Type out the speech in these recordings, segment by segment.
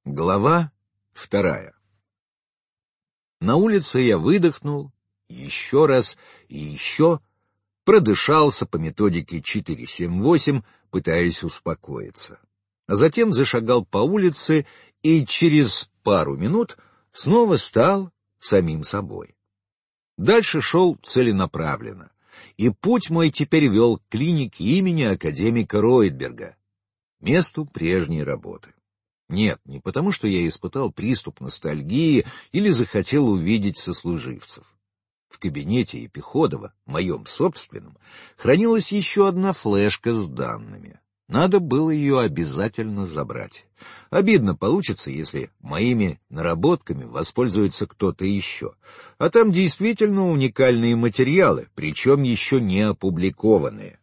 Глава 2. На улице я выдохнул, еще раз и еще, продышался по методике 4-7-8, пытаясь успокоиться. А затем зашагал по улице и через пару минут снова стал самим собой. Дальше шел целенаправленно, и путь мой теперь вел к клинике имени академика Ройтберга, месту прежней работы. Нет, не потому, что я испытал приступ ностальгии или захотел увидеть сослуживцев. В кабинете Епиходова, моем собственном, хранилась еще одна флешка с данными. Надо было ее обязательно забрать. Обидно получится, если моими наработками воспользуется кто-то еще. А там действительно уникальные материалы, причем еще не опубликованные.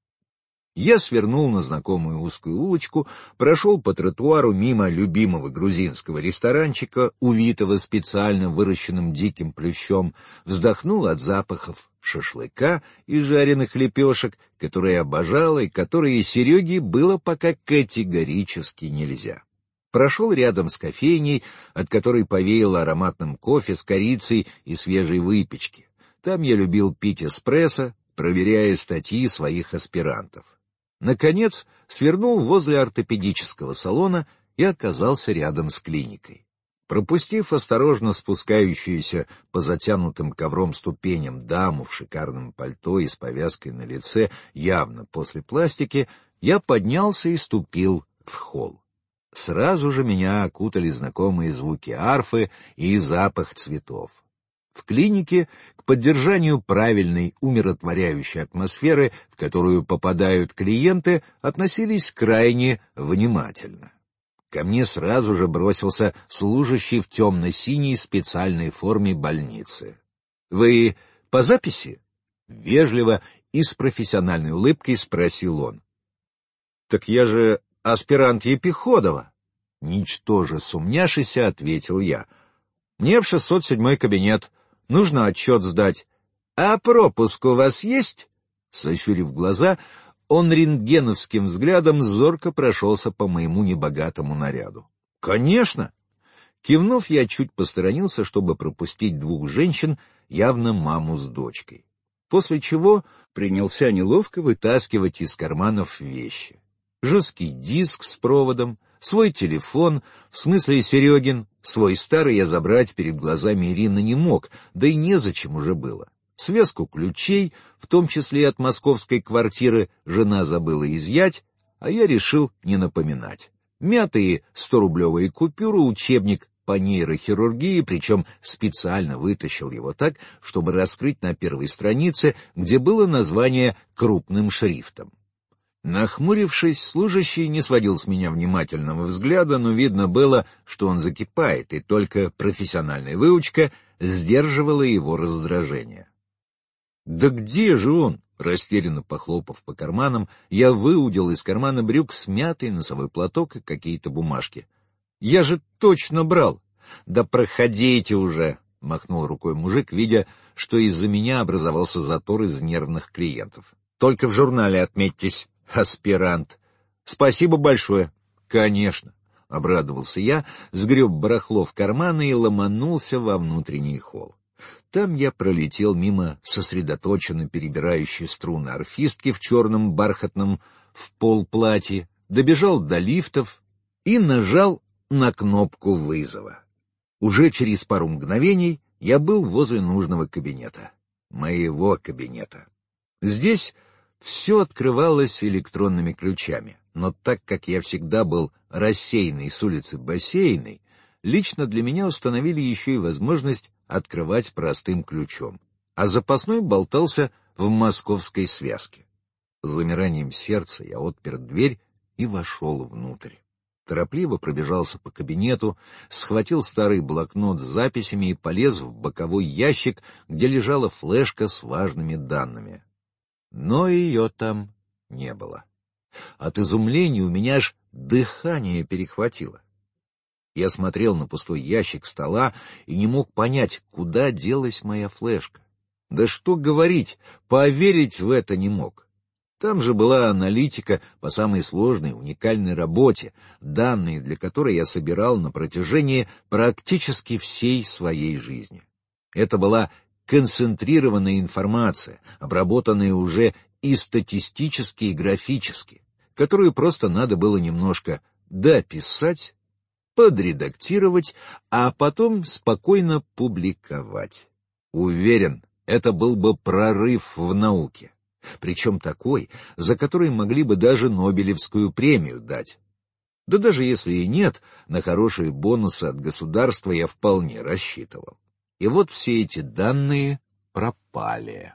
Я свернул на знакомую узкую улочку, прошел по тротуару мимо любимого грузинского ресторанчика, увитого специально выращенным диким плющом, вздохнул от запахов шашлыка и жареных лепешек, которые обожал и которые Сереге было пока категорически нельзя. Прошел рядом с кофейней, от которой повеяло ароматным кофе с корицей и свежей выпечки. Там я любил пить эспрессо, проверяя статьи своих аспирантов. Наконец, свернул возле ортопедического салона и оказался рядом с клиникой. Пропустив осторожно спускающуюся по затянутым ковром ступеням даму в шикарном пальто и с повязкой на лице, явно после пластики, я поднялся и ступил в холл. Сразу же меня окутали знакомые звуки арфы и запах цветов. В клинике к поддержанию правильной, умиротворяющей атмосферы, в которую попадают клиенты, относились крайне внимательно. Ко мне сразу же бросился служащий в темно-синей специальной форме больницы. «Вы по записи?» — вежливо и с профессиональной улыбкой спросил он. «Так я же аспирант Епиходова!» Ничтоже сумняшися, ответил я. «Мне в 607-й кабинет. Нужно отчет сдать. А пропуск у вас есть?» Сощурив глаза, он рентгеновским взглядом зорко прошелся по моему небогатому наряду. «Конечно!» Кивнув, я чуть посторонился, чтобы пропустить двух женщин, явно маму с дочкой. После чего принялся неловко вытаскивать из карманов вещи. Жесткий диск с проводом, свой телефон, в смысле Серегин, свой старый я забрать перед глазами Ирины не мог, да и незачем уже было. Связку ключей, в том числе и от московской квартиры, жена забыла изъять, а я решил не напоминать. Мятые 100-рублевые купюры, учебник по нейрохирургии, причем специально вытащил его так, чтобы раскрыть на первой странице, где было название крупным шрифтом. Нахмурившись, служащий не сводил с меня внимательного взгляда, но видно было, что он закипает, и только профессиональная выучка сдерживала его раздражение. «Да где же он?» — растерянно похлопав по карманам, я выудил из кармана брюк смятый носовой платок и какие-то бумажки. «Я же точно брал!» «Да проходите уже!» — махнул рукой мужик, видя, что из-за меня образовался затор из нервных клиентов. «Только в журнале отметьтесь, аспирант!» «Спасибо большое!» «Конечно!» — обрадовался я, сгреб барахло в карманы и ломанулся во внутренний холл. Там я пролетел мимо сосредоточенно перебирающей струны арфистки в черном бархатном в пол платье, добежал до лифтов и нажал на кнопку вызова. Уже через пару мгновений я был возле нужного кабинета. Моего кабинета. Здесь все открывалось электронными ключами, но так как я всегда был рассеянный с улицы Бассейной, лично для меня установили еще и возможность открывать простым ключом, а запасной болтался в московской связке. С замиранием сердца я отпер дверь и вошел внутрь. Торопливо пробежался по кабинету, схватил старый блокнот с записями и полез в боковой ящик, где лежала флешка с важными данными. Но ее там не было. От изумления у меня аж дыхание перехватило. Я смотрел на пустой ящик стола и не мог понять, куда делась моя флешка. Да что говорить, поверить в это не мог. Там же была аналитика по самой сложной, уникальной работе, данные для которой я собирал на протяжении практически всей своей жизни. Это была концентрированная информация, обработанная уже и статистически, и графически, которую просто надо было немножко дописать, подредактировать, а потом спокойно публиковать. Уверен, это был бы прорыв в науке. Причем такой, за который могли бы даже Нобелевскую премию дать. Да даже если и нет, на хорошие бонусы от государства я вполне рассчитывал. И вот все эти данные пропали.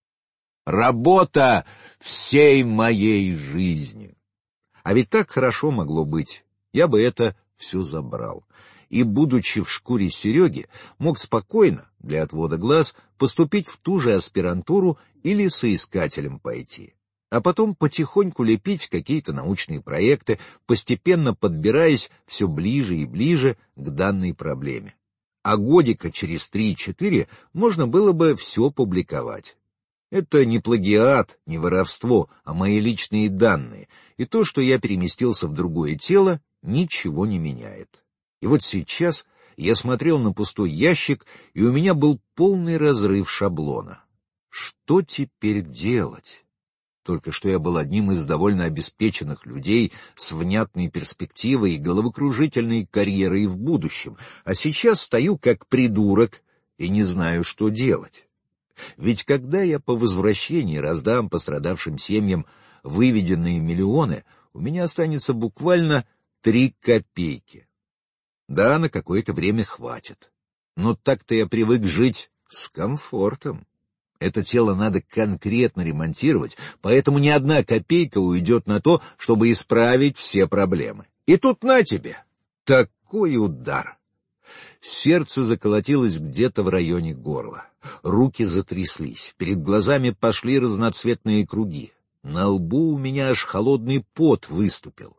Работа всей моей жизни. А ведь так хорошо могло быть. Я бы это все забрал. И, будучи в шкуре Сереги, мог спокойно, для отвода глаз, поступить в ту же аспирантуру или соискателем пойти. А потом потихоньку лепить какие-то научные проекты, постепенно подбираясь все ближе и ближе к данной проблеме. А годика через 3-4 можно было бы все публиковать. Это не плагиат, не воровство, а мои личные данные, и то, что я переместился в другое тело, ничего не меняет. И вот сейчас я смотрел на пустой ящик, и у меня был полный разрыв шаблона. Что теперь делать? Только что я был одним из довольно обеспеченных людей с внятной перспективой и головокружительной карьерой в будущем, а сейчас стою как придурок и не знаю, что делать. Ведь когда я по возвращении раздам пострадавшим семьям выведенные миллионы, у меня останется буквально 3 копейки. Да, на какое-то время хватит. Но так-то я привык жить с комфортом. Это тело надо конкретно ремонтировать, поэтому ни одна копейка уйдет на то, чтобы исправить все проблемы. И тут на тебе! Такой удар! Сердце заколотилось где-то в районе горла. Руки затряслись, перед глазами пошли разноцветные круги. На лбу у меня аж холодный пот выступил.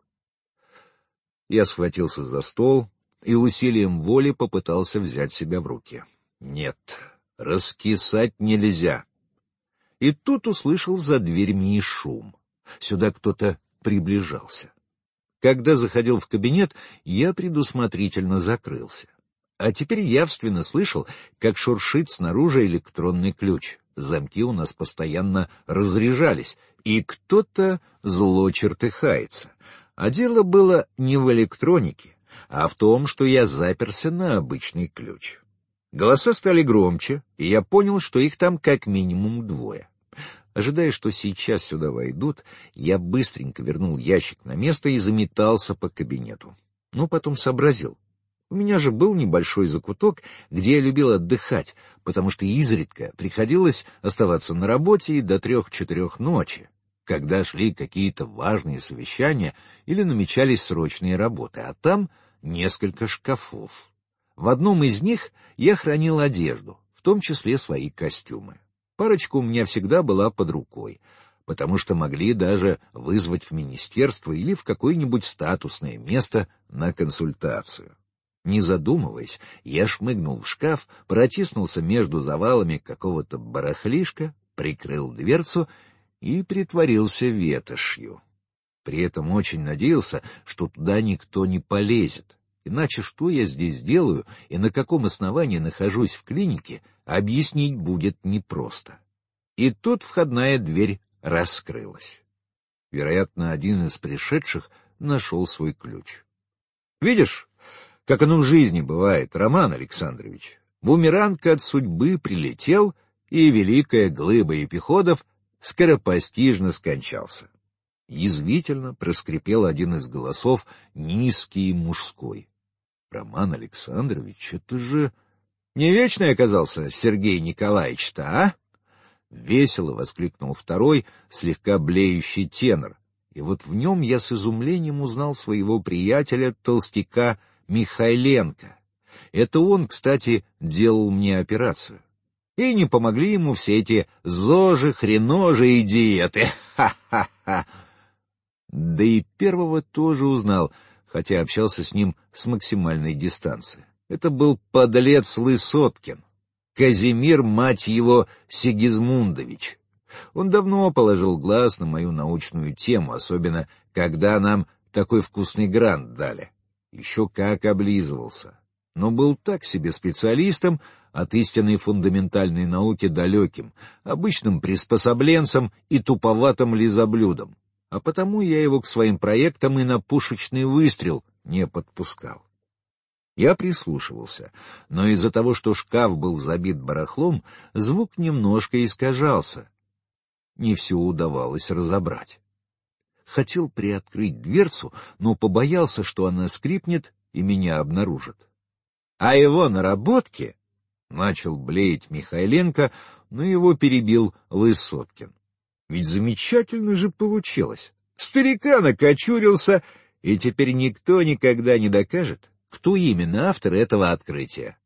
Я схватился за стол и усилием воли попытался взять себя в руки. Нет, раскисать нельзя. И тут услышал за дверьми шум. Сюда кто-то приближался. Когда заходил в кабинет, я предусмотрительно закрылся. А теперь явственно слышал, как шуршит снаружи электронный ключ. Замки у нас постоянно разряжались, и кто-то зло чертыхается. А дело было не в электронике, а в том, что я заперся на обычный ключ. Голоса стали громче, и я понял, что их там как минимум 2. Ожидая, что сейчас сюда войдут, я быстренько вернул ящик на место и заметался по кабинету. Но потом сообразил. У меня же был небольшой закуток, где я любил отдыхать, потому что изредка приходилось оставаться на работе и до 3-4 ночи, когда шли какие-то важные совещания или намечались срочные работы, а там несколько шкафов. В одном из них я хранил одежду, в том числе свои костюмы. Парочка у меня всегда была под рукой, потому что могли даже вызвать в министерство или в какое-нибудь статусное место на консультацию. Не задумываясь, я шмыгнул в шкаф, протиснулся между завалами какого-то барахлишка, прикрыл дверцу и притворился ветошью. При этом очень надеялся, что туда никто не полезет. Иначе что я здесь делаю и на каком основании нахожусь в клинике, объяснить будет непросто. И тут входная дверь раскрылась. Вероятно, один из пришедших нашел свой ключ. «Видишь, как оно в жизни бывает, Роман Александрович. Бумеранг от судьбы прилетел, и великая глыба эпиходов скоропостижно скончался». Язвительно проскрипел один из голосов, низкий и мужской. «Роман Александрович, это же не вечный оказался Сергей Николаевич-то, а?» Весело воскликнул второй, слегка блеющий тенор, и вот в нем я с изумлением узнал своего приятеля, толстяка Михайленко. Это он, кстати, делал мне операцию. И не помогли ему все эти ЗОЖи, хреножи и диеты. Ха-ха-ха! Да и первого тоже узнал, хотя общался с ним с максимальной дистанции. Это был подлец Лысоткин, Казимир, мать его, Сигизмундович. Он давно положил глаз на мою научную тему, особенно когда нам такой вкусный грант дали. Еще как облизывался. Но был так себе специалистом, от истинной фундаментальной науки далеким, обычным приспособленцем и туповатым лизоблюдом. А потому я его к своим проектам и на пушечный выстрел не подпускал. Я прислушивался, но из-за того, что шкаф был забит барахлом, звук немножко искажался. Не все удавалось разобрать. Хотел приоткрыть дверцу, но побоялся, что она скрипнет и меня обнаружит. А его наработки... Начал блеять Михайленко, но его перебил Высоткин. Ведь замечательно же получилось. Старикан окочурился, и теперь никто никогда не докажет, кто именно автор этого открытия.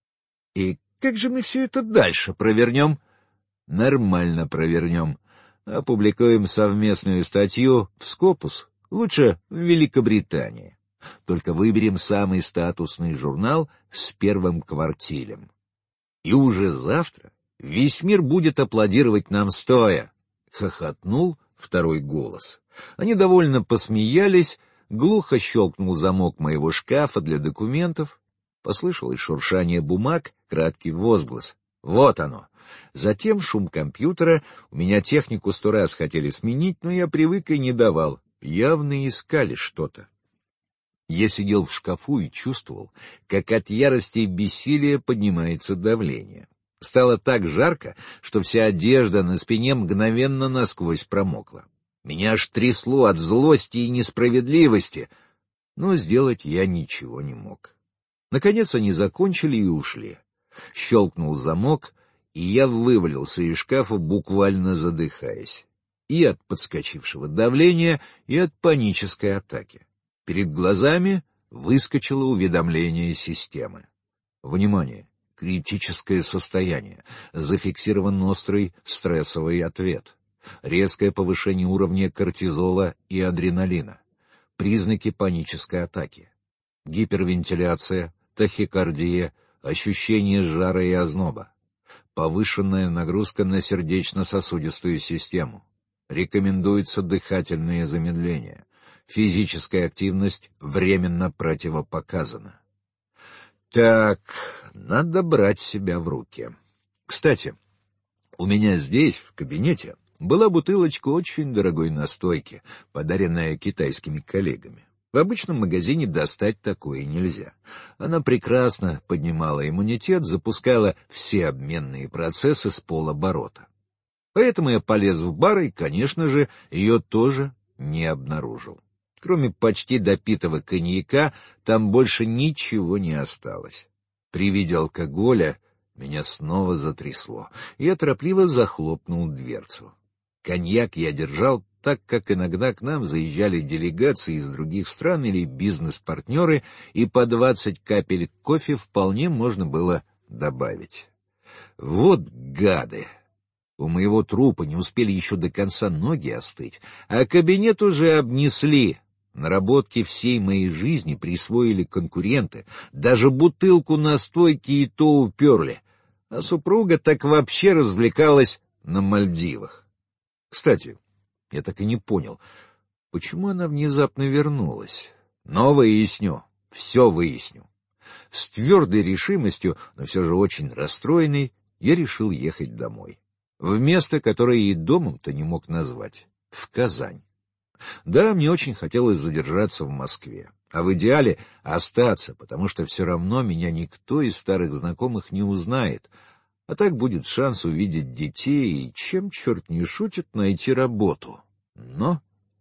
И как же мы все это дальше провернем? Нормально провернем. Опубликуем совместную статью в Scopus, лучше в Великобритании. Только выберем самый статусный журнал с первым квартилем. И уже завтра весь мир будет аплодировать нам стоя. Хохотнул второй голос. Они довольно посмеялись, глухо щелкнул замок моего шкафа для документов. Послышалось шуршание бумаг, краткий возглас. Вот оно. Затем шум компьютера. У меня технику 100 раз хотели сменить, но я привык и не давал. Явно искали что-то. Я сидел в шкафу и чувствовал, как от ярости и бессилия поднимается давление. Стало так жарко, что вся одежда на спине мгновенно насквозь промокла. Меня аж трясло от злости и несправедливости, но сделать я ничего не мог. Наконец они закончили и ушли. Щелкнул замок, и я вывалился из шкафа, буквально задыхаясь. И от подскочившего давления, и от панической атаки. Перед глазами выскочило уведомление системы. Внимание! Критическое состояние. Зафиксирован острый стрессовый ответ. Резкое повышение уровня кортизола и адреналина. Признаки панической атаки. Гипервентиляция, тахикардия, ощущение жара и озноба. Повышенная нагрузка на сердечно-сосудистую систему. Рекомендуется дыхательное замедление. Физическая активность временно противопоказана. Так, надо брать себя в руки. Кстати, у меня здесь, в кабинете, была бутылочка очень дорогой настойки, подаренная китайскими коллегами. В обычном магазине достать такое нельзя. Она прекрасно поднимала иммунитет, запускала все обменные процессы с полоборота. Поэтому я полез в бар и, конечно же, ее тоже не обнаружил. Кроме почти допитого коньяка, там больше ничего не осталось. При виде алкоголя меня снова затрясло, и я торопливо захлопнул дверцу. Коньяк я держал так, как иногда к нам заезжали делегации из других стран или бизнес-партнеры, и по 20 капель кофе вполне можно было добавить. Вот гады! У моего трупа не успели еще до конца ноги остыть, а кабинет уже обнесли. Наработки всей моей жизни присвоили конкуренты, даже бутылку настойки и то уперли, а супруга так вообще развлекалась на Мальдивах. Кстати, я так и не понял, почему она внезапно вернулась. Но выясню, все выясню. С твердой решимостью, но все же очень расстроенный, я решил ехать домой. В место, которое и домом-то не мог назвать, в Казань. Да, мне очень хотелось задержаться в Москве, а в идеале остаться, потому что все равно меня никто из старых знакомых не узнает, а так будет шанс увидеть детей и, чем черт не шутит, найти работу. Но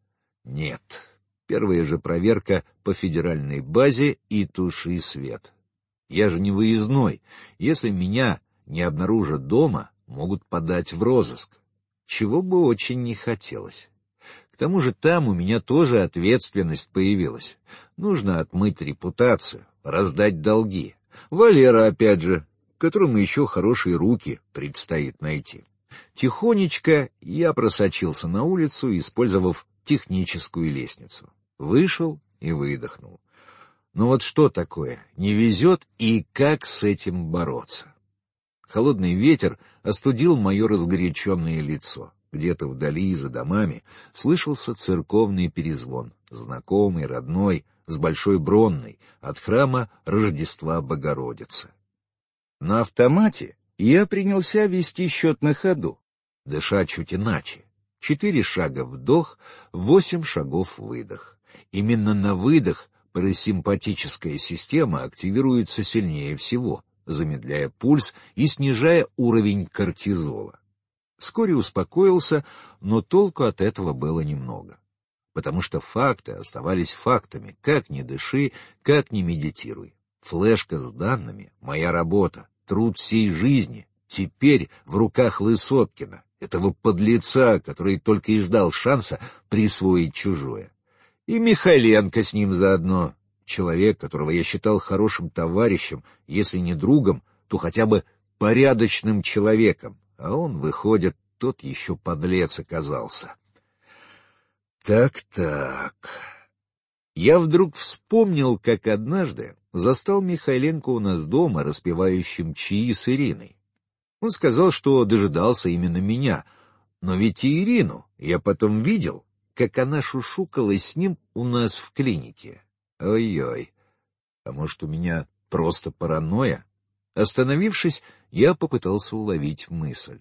нет. Первая же проверка по федеральной базе и туши свет. Я же не выездной. Если меня не обнаружат дома, могут подать в розыск, чего бы очень не хотелось. К тому же там у меня тоже ответственность появилась. Нужно отмыть репутацию, раздать долги. Валера, опять же, которому еще хорошие руки предстоит найти. Тихонечко я просочился на улицу, использовав техническую лестницу. Вышел и выдохнул. Но вот что такое? Не везет, и как с этим бороться? Холодный ветер остудил мое разгоряченное лицо. Где-то вдали, за домами, слышался церковный перезвон, знакомый, родной, с Большой Бронной, от храма Рождества Богородицы. На автомате я принялся вести счет на ходу, дыша чуть иначе. 4 шага вдох, 8 шагов выдох. Именно на выдох парасимпатическая система активируется сильнее всего, замедляя пульс и снижая уровень кортизола. Вскоре успокоился, но толку от этого было немного, потому что факты оставались фактами, как ни дыши, как ни медитируй. Флешка с данными — моя работа, труд всей жизни, теперь в руках Высоткина, этого подлеца, который только и ждал шанса присвоить чужое. И Михайленко с ним заодно, человек, которого я считал хорошим товарищем, если не другом, то хотя бы порядочным человеком, а он, выходит, тот еще подлец оказался. Так. Я вдруг вспомнил, как однажды застал Михайленко у нас дома, распевающим чаи с Ириной. Он сказал, что дожидался именно меня, но ведь и Ирину я потом видел, как она шушукалась с ним у нас в клинике. Ой-ой, а может, у меня просто паранойя? Остановившись, я попытался уловить мысль.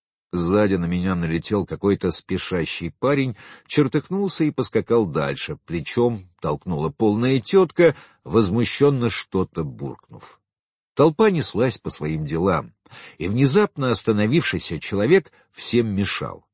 Сзади на меня налетел какой-то спешащий парень, чертыхнулся и поскакал дальше, плечом толкнула полная тетка, возмущенно что-то буркнув. Толпа неслась по своим делам, и внезапно остановившийся человек всем мешал.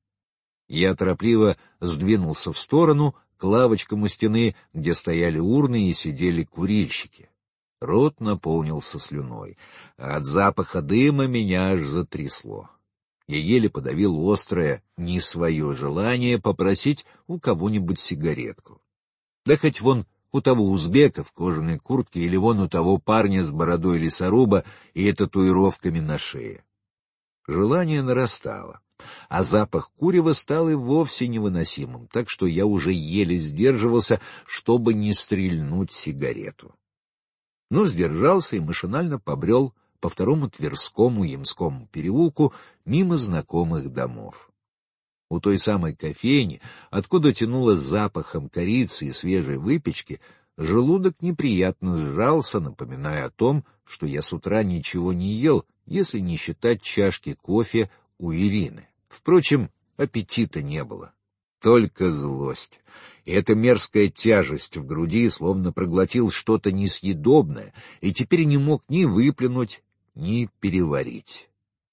Я торопливо сдвинулся в сторону, к лавочкам у стены, где стояли урны и сидели курильщики. Рот наполнился слюной, а от запаха дыма меня аж затрясло. Я еле подавил острое, не свое желание попросить у кого-нибудь сигаретку. Да хоть вон у того узбека в кожаной куртке или вон у того парня с бородой лесоруба и татуировками на шее. Желание нарастало, а запах курева стал и вовсе невыносимым, так что я уже еле сдерживался, чтобы не стрельнуть сигарету. Но сдержался и машинально побрел по второму Тверскому Ямскому переулку мимо знакомых домов. У той самой кофейни, откуда тянуло запахом корицы и свежей выпечки, желудок неприятно сжался, напоминая о том, что я с утра ничего не ел, если не считать чашки кофе у Ирины. Впрочем, аппетита не было, только злость. И эта мерзкая тяжесть в груди словно проглотил что-то несъедобное и теперь не мог ни выплюнуть, ни переварить.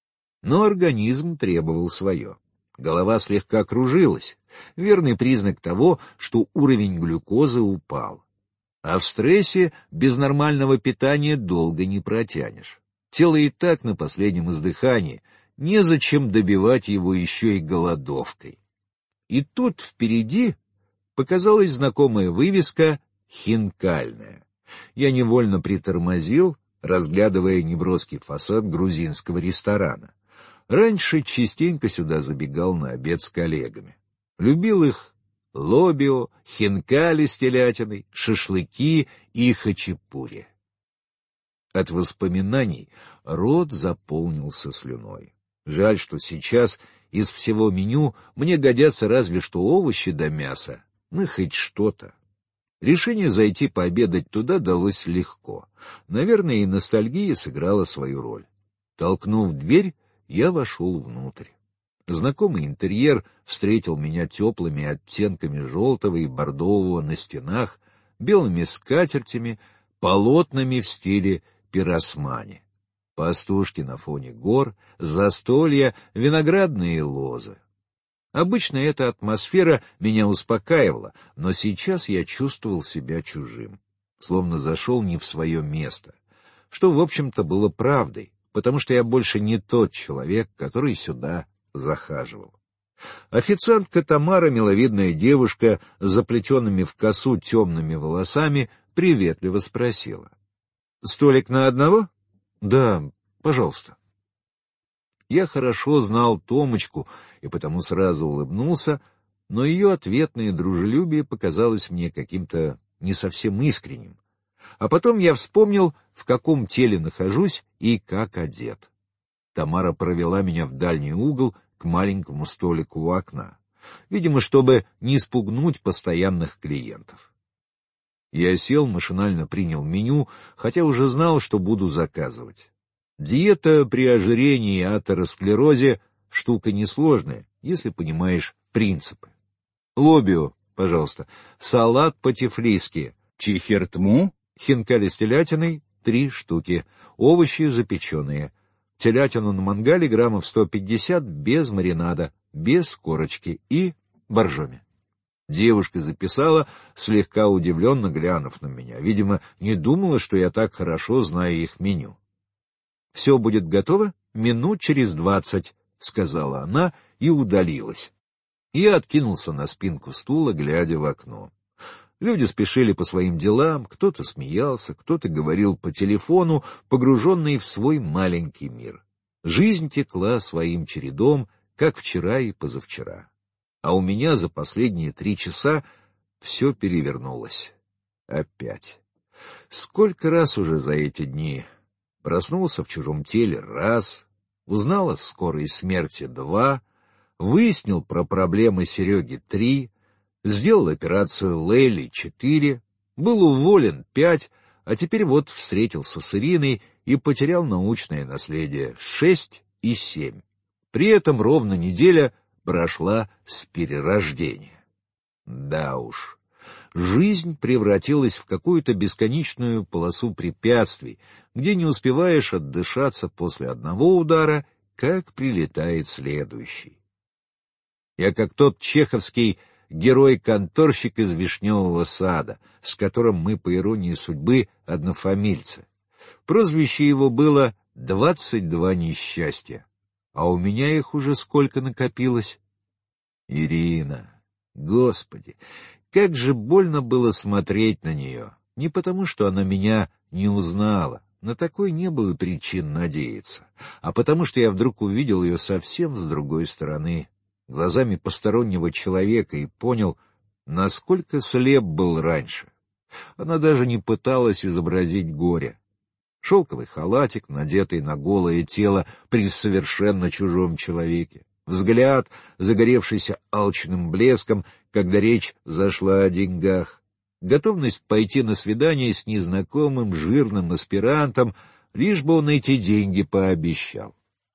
Но организм требовал свое. Голова слегка кружилась, верный признак того, что уровень глюкозы упал. А в стрессе без нормального питания долго не протянешь. Тело и так на последнем издыхании, незачем добивать его еще и голодовкой. И тут впереди показалась знакомая вывеска «Хинкальная». Я невольно притормозил, разглядывая неброский фасад грузинского ресторана. Раньше частенько сюда забегал на обед с коллегами. Любил их лобио, хинкали с телятиной, шашлыки и хачапури. От воспоминаний рот заполнился слюной. Жаль, что сейчас из всего меню мне годятся разве что овощи да мясо, ну хоть что-то. Решение зайти пообедать туда далось легко. Наверное, и ностальгия сыграла свою роль. Толкнув дверь, я вошел внутрь. Знакомый интерьер встретил меня теплыми оттенками желтого и бордового на стенах, белыми скатертями, полотнами в стиле пиросмани. Пастушки на фоне гор, застолья, виноградные лозы. Обычно эта атмосфера меня успокаивала, но сейчас я чувствовал себя чужим, словно зашел не в свое место, что, в общем-то, было правдой, потому что я больше не тот человек, который сюда захаживал. Официантка Тамара, миловидная девушка с заплетенными в косу темными волосами, приветливо спросила: «Столик на одного?» «Да, пожалуйста». Я хорошо знал Томочку и потому сразу улыбнулся, но ее ответное дружелюбие показалось мне каким-то не совсем искренним. А потом я вспомнил, в каком теле нахожусь и как одет. Тамара провела меня в дальний угол, к маленькому столику у окна, видимо, чтобы не спугнуть постоянных клиентов. Я сел, машинально принял меню, хотя уже знал, что буду заказывать. Диета при ожирении и атеросклерозе — штука несложная, если понимаешь принципы. Лобио, пожалуйста, салат по-тифлиски, чихертму, хинкали с телятиной — 3 штуки, овощи запеченные, телятину на мангале граммов 150 без маринада, без корочки и боржоми. Девушка записала, слегка удивленно глянув на меня. Видимо, не думала, что я так хорошо знаю их меню. «Все будет готово минут через 20», — сказала она и удалилась. Я откинулся на спинку стула, глядя в окно. Люди спешили по своим делам, кто-то смеялся, кто-то говорил по телефону, погруженный в свой маленький мир. Жизнь текла своим чередом, как вчера и позавчера. А у меня за последние 3 часа все перевернулось. Опять. Сколько раз уже за эти дни. Проснулся в чужом теле — 1, узнал о скорой смерти — 2, выяснил про проблемы Сереги — 3, сделал операцию Лейли — 4, был уволен — 5, а теперь вот встретился с Ириной и потерял научное наследие — 6 и 7. При этом ровно неделя прошла с перерождения. Да уж, жизнь превратилась в какую-то бесконечную полосу препятствий, где не успеваешь отдышаться после одного удара, как прилетает следующий. Я как тот чеховский герой-конторщик из «Вишневого сада», с которым мы, по иронии судьбы, однофамильцы. Прозвище его было «22 несчастья». А у меня их уже сколько накопилось? Ирина, Господи, как же больно было смотреть на нее. Не потому, что она меня не узнала, на такой не было причин надеяться, а потому, что я вдруг увидел ее совсем с другой стороны, глазами постороннего человека, и понял, насколько слеп был раньше. Она даже не пыталась изобразить горе. Шелковый халатик, надетый на голое тело при совершенно чужом человеке. Взгляд, загоревшийся алчным блеском, когда речь зашла о деньгах. Готовность пойти на свидание с незнакомым жирным аспирантом, лишь бы он эти деньги пообещал.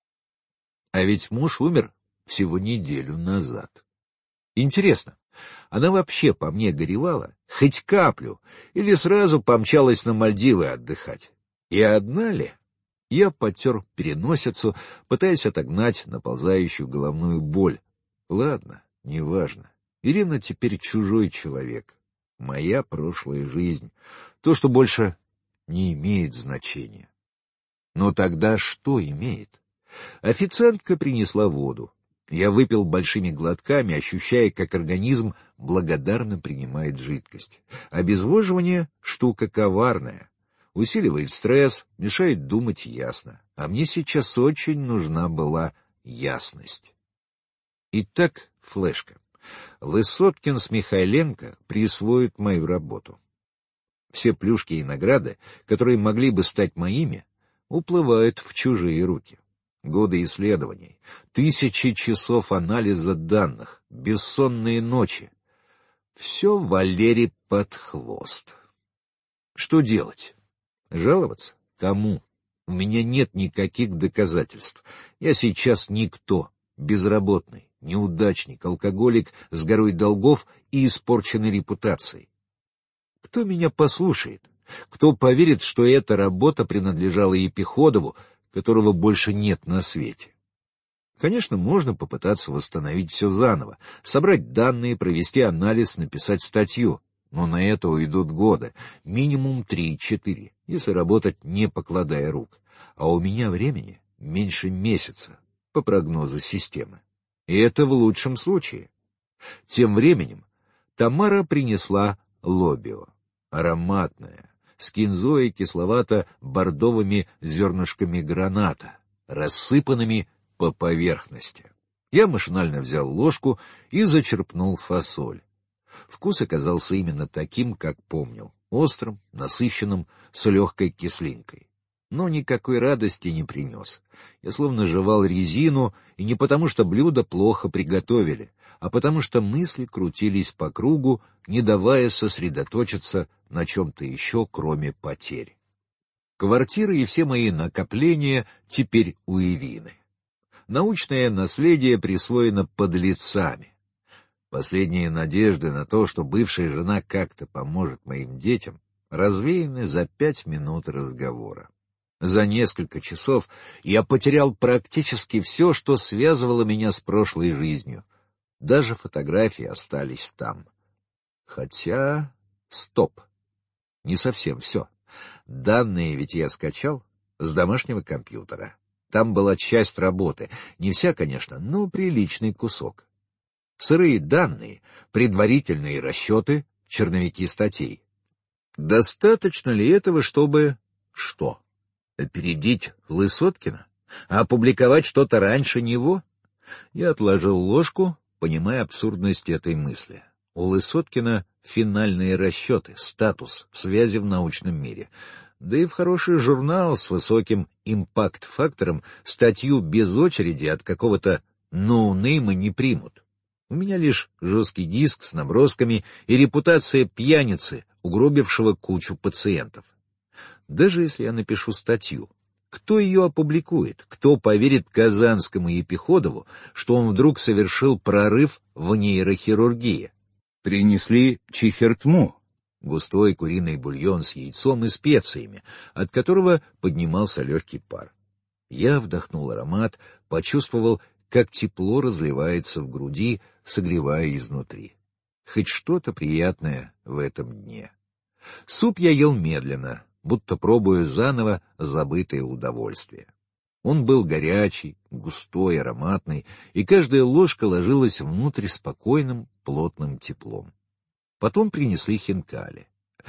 А ведь муж умер всего неделю назад. Интересно, она вообще по мне горевала? Хоть каплю? Или сразу помчалась на Мальдивы отдыхать? И одна ли? Я потер переносицу, пытаясь отогнать наползающую головную боль. Ладно, неважно. Ирина теперь чужой человек. Моя прошлая жизнь. То, что больше не имеет значения. Но тогда что имеет? Официантка принесла воду. Я выпил большими глотками, ощущая, как организм благодарно принимает жидкость. Обезвоживание — штука коварная. Усиливает стресс, мешает думать ясно. А мне сейчас очень нужна была ясность. Итак, флешка. Высоткин с Михайленко присвоят мою работу. Все плюшки и награды, которые могли бы стать моими, уплывают в чужие руки. Годы исследований, 1000 часов анализа данных, бессонные ночи. Все Валере под хвост. Что делать? Жаловаться? Кому? У меня нет никаких доказательств. Я сейчас никто, безработный, неудачник, алкоголик с горой долгов и испорченной репутацией. Кто меня послушает? Кто поверит, что эта работа принадлежала Епиходову, которого больше нет на свете? Конечно, можно попытаться восстановить все заново, собрать данные, провести анализ, написать статью. Но на это уйдут годы, минимум 3-4, если работать не покладая рук. А у меня времени меньше месяца, по прогнозу системы. И это в лучшем случае. Тем временем Тамара принесла лобио. Ароматное, с кинзой и кисловато-бордовыми зернышками граната, рассыпанными по поверхности. Я машинально взял ложку и зачерпнул фасоль. Вкус оказался именно таким, как помнил, острым, насыщенным, с легкой кислинкой. но никакой радости не принес. Я словно жевал резину, и не потому, что блюдо плохо приготовили, а потому что мысли крутились по кругу, не давая сосредоточиться на чем-то еще, кроме потерь. Квартира и все мои накопления теперь у Ирины. Научное наследие присвоено подлецами. Последние надежды на то, что бывшая жена как-то поможет моим детям, развеяны за 5 минут разговора. За несколько часов я потерял практически все, что связывало меня с прошлой жизнью. Даже фотографии остались там. Хотя... Стоп. Не совсем все. Данные ведь я скачал с домашнего компьютера. Там была часть работы. Не вся, конечно, но приличный кусок. Сырые данные, предварительные расчеты, черновики статей. Достаточно ли этого, чтобы... Что? Опередить Лысоткина? А опубликовать что-то раньше него? Я отложил ложку, понимая абсурдность этой мысли. У Лысоткина финальные расчеты, статус, связи в научном мире. Да и в хороший журнал с высоким импакт-фактором статью без очереди от какого-то ноунейма не примут. У меня лишь жесткий диск с набросками и репутация пьяницы, угробившего кучу пациентов. Даже если я напишу статью, кто ее опубликует? Кто поверит Казанскому Епиходову, что он вдруг совершил прорыв в нейрохирургии? Принесли чихертму, густой куриный бульон с яйцом и специями, от которого поднимался легкий пар. Я вдохнул аромат, почувствовал, как тепло разливается в груди, согревая изнутри. Хоть что-то приятное в этом дне. Суп я ел медленно, будто пробуя заново забытое удовольствие. Он был горячий, густой, ароматный, и каждая ложка ложилась внутрь спокойным, плотным теплом. Потом принесли хинкали.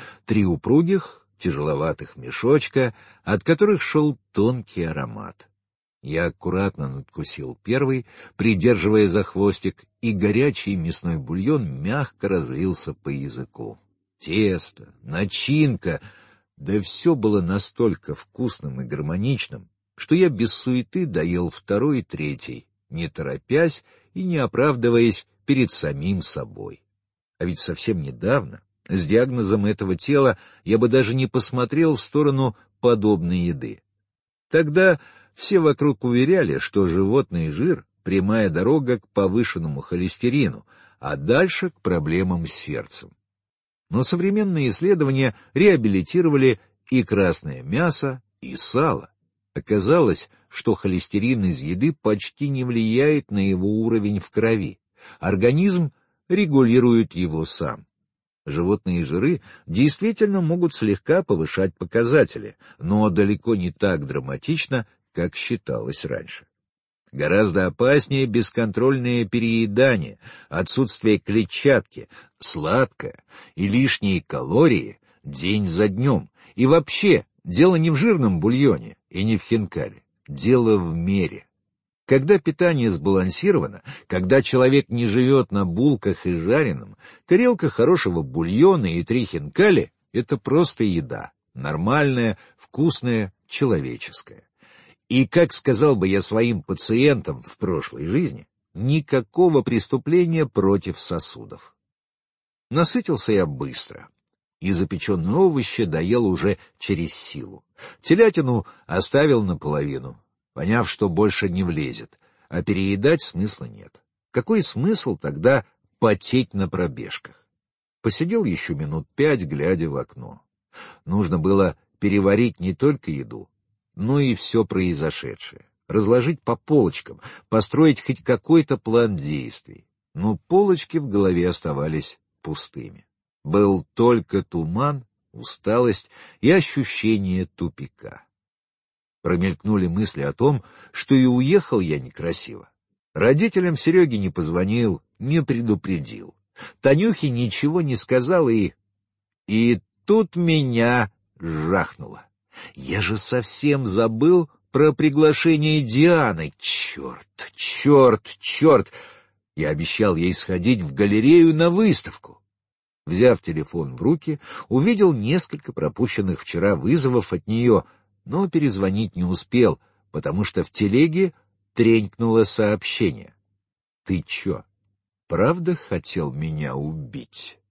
3 упругих, тяжеловатых мешочка, от которых шел тонкий аромат. Я аккуратно надкусил первый, придерживая за хвостик, и горячий мясной бульон мягко разлился по языку. Тесто, начинка, да все было настолько вкусным и гармоничным, что я без суеты доел 2 и 3, не торопясь и не оправдываясь перед самим собой. А ведь совсем недавно, с диагнозом этого тела, я бы даже не посмотрел в сторону подобной еды. Тогда все вокруг уверяли, что животный жир — прямая дорога к повышенному холестерину, а дальше к проблемам с сердцем. Но современные исследования реабилитировали и красное мясо, и сало. Оказалось, что холестерин из еды почти не влияет на его уровень в крови. Организм регулирует его сам. Животные жиры действительно могут слегка повышать показатели, но далеко не так драматично, как считалось раньше. Гораздо опаснее бесконтрольное переедание, отсутствие клетчатки, сладкое и лишние калории день за днем. И вообще, дело не в жирном бульоне и не в хинкале, дело в мере. Когда питание сбалансировано, когда человек не живет на булках и жареном, тарелка хорошего бульона и 3 хинкали — это просто еда, нормальная, вкусная, человеческая. И, как сказал бы я своим пациентам в прошлой жизни, никакого преступления против сосудов. Насытился я быстро, и запеченные овощи доел уже через силу. Телятину оставил наполовину, поняв, что больше не влезет, а переедать смысла нет. Какой смысл тогда потеть на пробежках? Посидел еще минут 5, глядя в окно. Нужно было переварить не только еду, но и все произошедшее, разложить по полочкам, построить хоть какой-то план действий. Но полочки в голове оставались пустыми. Был только туман, усталость и ощущение тупика. Промелькнули мысли о том, что и уехал я некрасиво. Родителям Сереги не позвонил, не предупредил. Танюхе ничего не сказал, и тут меня жахнуло. Я же совсем забыл про приглашение Дианы. Черт! Я обещал ей сходить в галерею на выставку. Взяв телефон в руки, увидел несколько пропущенных вчера вызовов от нее, но перезвонить не успел, потому что в телеге тренькнуло сообщение. «Ты чё, правда хотел меня убить?»